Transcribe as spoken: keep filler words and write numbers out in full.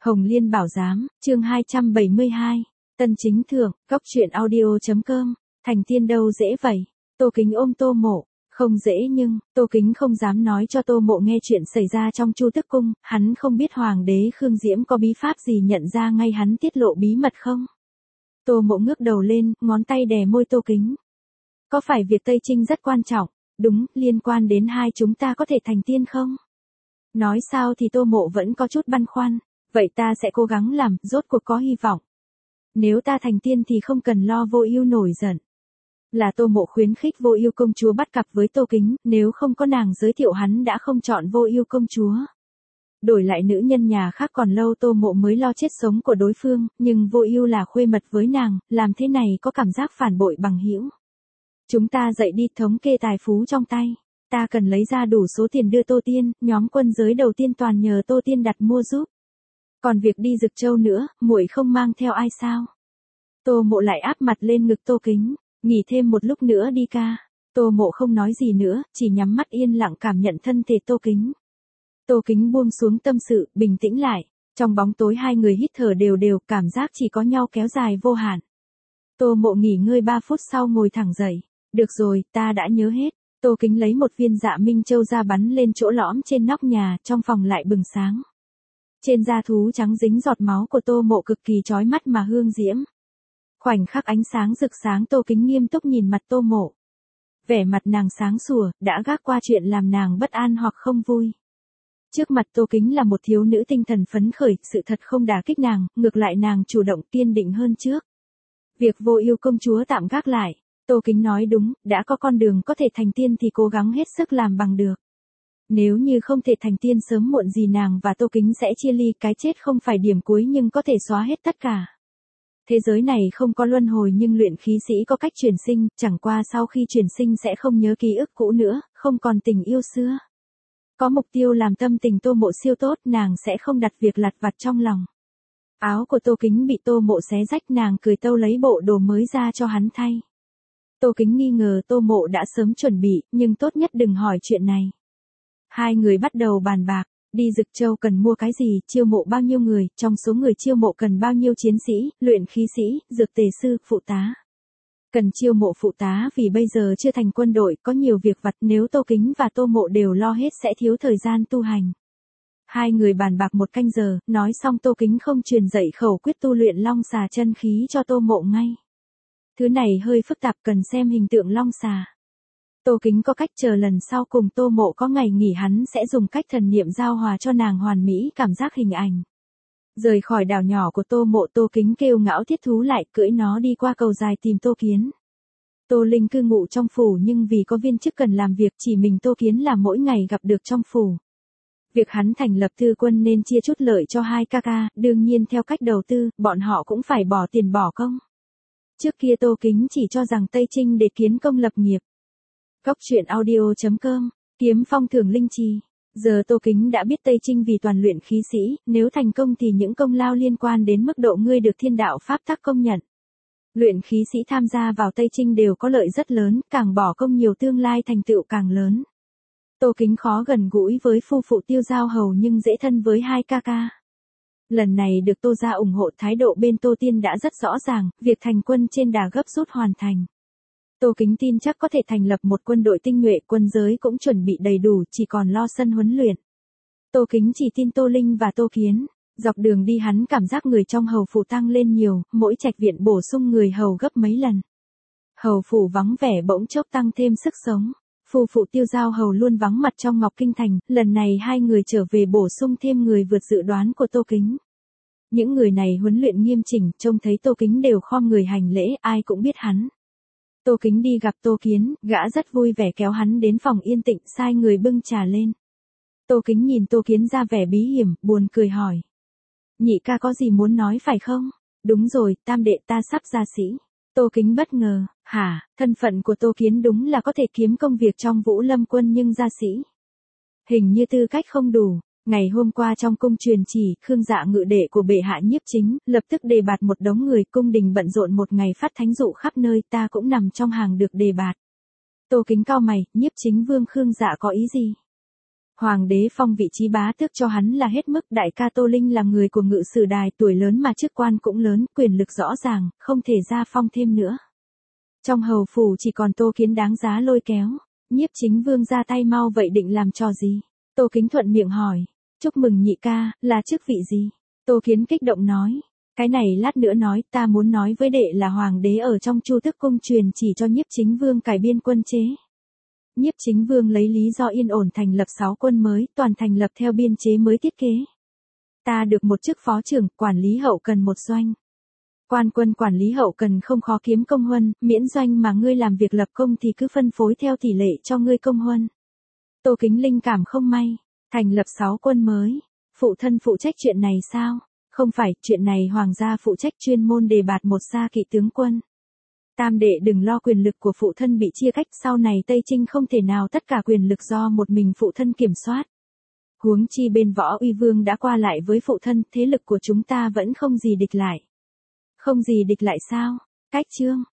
Hồng Liên Bảo Giám, chương hai trăm bảy mươi hai. Tân chính thượng, góc truyện audio.com. Thành tiên đâu dễ vậy? Tô Kính ôm Tô Mộ. Không dễ nhưng, Tô Kính không dám nói cho Tô Mộ nghe chuyện xảy ra trong Chu Tức Cung, hắn không biết Hoàng đế Khương Diễm có bí pháp gì nhận ra ngay hắn tiết lộ bí mật không? Tô Mộ ngước đầu lên, ngón tay đè môi Tô Kính. Có phải việc Tây Trinh rất quan trọng? Đúng, liên quan đến hai chúng ta có thể thành tiên không? Nói sao thì Tô Mộ vẫn có chút băn khoăn. Vậy ta sẽ cố gắng làm, rốt cuộc có hy vọng. Nếu ta thành tiên thì không cần lo Vô Ưu nổi giận. Là Tô Mộ khuyến khích Vô Ưu công chúa bắt cặp với Tô Kính, nếu không có nàng giới thiệu hắn đã không chọn Vô Ưu công chúa. Đổi lại nữ nhân nhà khác còn lâu Tô Mộ mới lo chết sống của đối phương, nhưng Vô Ưu là khuê mật với nàng, làm thế này có cảm giác phản bội bằng hữu. Chúng ta dậy đi thống kê tài phú trong tay. Ta cần lấy ra đủ số tiền đưa Tô Tiên, nhóm quân giới đầu tiên toàn nhờ Tô Tiên đặt mua giúp. Còn việc đi Dực Châu nữa, muội không mang theo ai sao? Tô Mộ lại áp mặt lên ngực Tô Kính, nghỉ thêm một lúc nữa đi ca. Tô Mộ không nói gì nữa, chỉ nhắm mắt yên lặng cảm nhận thân thể Tô Kính. Tô Kính buông xuống tâm sự, bình tĩnh lại. Trong bóng tối hai người hít thở đều đều, cảm giác chỉ có nhau kéo dài vô hạn. Tô Mộ nghỉ ngơi ba phút sau ngồi thẳng dậy. Được rồi, ta đã nhớ hết. Tô Kính lấy một viên Dạ Minh Châu ra bắn lên chỗ lõm trên nóc nhà, trong phòng lại bừng sáng. Trên da thú trắng dính giọt máu của Tô Mộ cực kỳ chói mắt mà hương diễm. Khoảnh khắc ánh sáng rực sáng Tô Kính nghiêm túc nhìn mặt Tô Mộ. Vẻ mặt nàng sáng sủa, đã gác qua chuyện làm nàng bất an hoặc không vui. Trước mặt Tô Kính là một thiếu nữ tinh thần phấn khởi, sự thật không đả kích nàng, ngược lại nàng chủ động kiên định hơn trước. Việc Vô Ưu công chúa tạm gác lại, Tô Kính nói đúng, đã có con đường có thể thành tiên thì cố gắng hết sức làm bằng được. Nếu như không thể thành tiên sớm muộn gì nàng và Tô Kính sẽ chia ly, cái chết không phải điểm cuối nhưng có thể xóa hết tất cả. Thế giới này không có luân hồi nhưng luyện khí sĩ có cách chuyển sinh, chẳng qua sau khi chuyển sinh sẽ không nhớ ký ức cũ nữa, không còn tình yêu xưa. Có mục tiêu làm tâm tình Tô Mộ siêu tốt, nàng sẽ không đặt việc lặt vặt trong lòng. Áo của Tô Kính bị Tô Mộ xé rách, nàng cười tâu lấy bộ đồ mới ra cho hắn thay. Tô Kính nghi ngờ Tô Mộ đã sớm chuẩn bị, nhưng tốt nhất đừng hỏi chuyện này. Hai người bắt đầu bàn bạc, đi Dực Châu cần mua cái gì, chiêu mộ bao nhiêu người, trong số người chiêu mộ cần bao nhiêu chiến sĩ, luyện khí sĩ, dược tề sư, phụ tá. Cần chiêu mộ phụ tá vì bây giờ chưa thành quân đội, có nhiều việc vặt, nếu Tô Kính và Tô Mộ đều lo hết sẽ thiếu thời gian tu hành. Hai người bàn bạc một canh giờ, nói xong Tô Kính không truyền dạy khẩu quyết tu luyện long xà chân khí cho Tô Mộ ngay. Thứ này hơi phức tạp, cần xem hình tượng long xà. Tô Kính có cách chờ lần sau cùng Tô Mộ có ngày nghỉ hắn sẽ dùng cách thần niệm giao hòa cho nàng hoàn mỹ cảm giác hình ảnh. Rời khỏi đảo nhỏ của Tô Mộ, Tô Kính kêu ngão thiết thú lại, cưỡi nó đi qua cầu dài tìm Tô Kiến. Tô Linh cư ngụ trong phủ nhưng vì có viên chức cần làm việc chỉ mình Tô Kiến là mỗi ngày gặp được trong phủ. Việc hắn thành lập thư quân nên chia chút lợi cho hai ca ca, đương nhiên theo cách đầu tư, bọn họ cũng phải bỏ tiền bỏ công. Trước kia Tô Kính chỉ cho rằng Tây Trinh để kiến công lập nghiệp. Góc truyện audio.com, kiếm phong thưởng linh trì. Giờ Tô Kính đã biết Tây Trinh vì toàn luyện khí sĩ, nếu thành công thì những công lao liên quan đến mức độ ngươi được thiên đạo pháp tắc công nhận. Luyện khí sĩ tham gia vào Tây Trinh đều có lợi rất lớn, càng bỏ công nhiều tương lai thành tựu càng lớn. Tô Kính khó gần gũi với phu phụ Tiêu Giao Hầu nhưng dễ thân với hai ca ca. Lần này được Tô gia ủng hộ, thái độ bên Tô Tiên đã rất rõ ràng, việc thành quân trên đà gấp rút hoàn thành. Tô Kính tin chắc có thể thành lập một quân đội tinh nhuệ, quân giới cũng chuẩn bị đầy đủ, chỉ còn lo sân huấn luyện. Tô Kính chỉ tin Tô Linh và Tô Kiến. Dọc đường đi hắn cảm giác người trong hầu phủ tăng lên nhiều, mỗi trạch viện bổ sung người hầu gấp mấy lần. Hầu phủ vắng vẻ bỗng chốc tăng thêm sức sống. Phu phụ Tiêu Giao Hầu luôn vắng mặt trong Ngọc Kinh Thành, lần này hai người trở về bổ sung thêm người vượt dự đoán của Tô Kính. Những người này huấn luyện nghiêm chỉnh, trông thấy Tô Kính đều khom người hành lễ, ai cũng biết hắn. Tô Kính đi gặp Tô Kiến, gã rất vui vẻ kéo hắn đến phòng yên tĩnh, sai người bưng trà lên. Tô Kính nhìn Tô Kiến ra vẻ bí hiểm, buồn cười hỏi. Nhị ca có gì muốn nói phải không? Đúng rồi, tam đệ ta sắp ra sĩ. Tô Kính bất ngờ, hả, thân phận của Tô Kiến đúng là có thể kiếm công việc trong Vũ Lâm quân nhưng ra sĩ. Hình như tư cách không đủ. Ngày hôm qua trong cung truyền chỉ, Khương Dạ ngự đệ của bệ hạ nhiếp chính, lập tức đề bạt một đống người, cung đình bận rộn một ngày phát thánh dụ khắp nơi, ta cũng nằm trong hàng được đề bạt. Tô Kính cau mày, nhiếp chính vương Khương Dạ có ý gì? Hoàng đế phong vị trí bá tước cho hắn là hết mức, đại ca Tô Linh là người của ngự sử đài, tuổi lớn mà chức quan cũng lớn, quyền lực rõ ràng, không thể gia phong thêm nữa. Trong hầu phủ chỉ còn Tô Kiến đáng giá lôi kéo. Nhiếp Chính Vương ra tay mau vậy định làm trò gì? Tô Kính thuận miệng hỏi. Chúc mừng nhị ca, là chức vị gì? Tô Kiến kích động nói. Cái này lát nữa nói, ta muốn nói với đệ là hoàng đế ở trong Chu Tước cung truyền chỉ cho Nhiếp Chính Vương cải biên quân chế. Nhiếp Chính Vương lấy lý do yên ổn thành lập sáu quân mới, toàn thành lập theo biên chế mới thiết kế. Ta được một chức phó trưởng, quản lý hậu cần một doanh. Quan quân quản lý hậu cần không khó kiếm công huân, miễn doanh mà ngươi làm việc lập công thì cứ phân phối theo tỷ lệ cho ngươi công huân. Tô Kính linh cảm không may, thành lập sáu quân mới, phụ thân phụ trách chuyện này sao? Không phải, chuyện này hoàng gia phụ trách chuyên môn đề bạt một gia kỵ tướng quân. Tam đệ đừng lo, quyền lực của phụ thân bị chia cách, sau này Tây Trinh không thể nào tất cả quyền lực do một mình phụ thân kiểm soát. Huống chi bên Võ Uy Vương đã qua lại với phụ thân, thế lực của chúng ta vẫn không gì địch lại. Không gì địch lại sao? Cách chương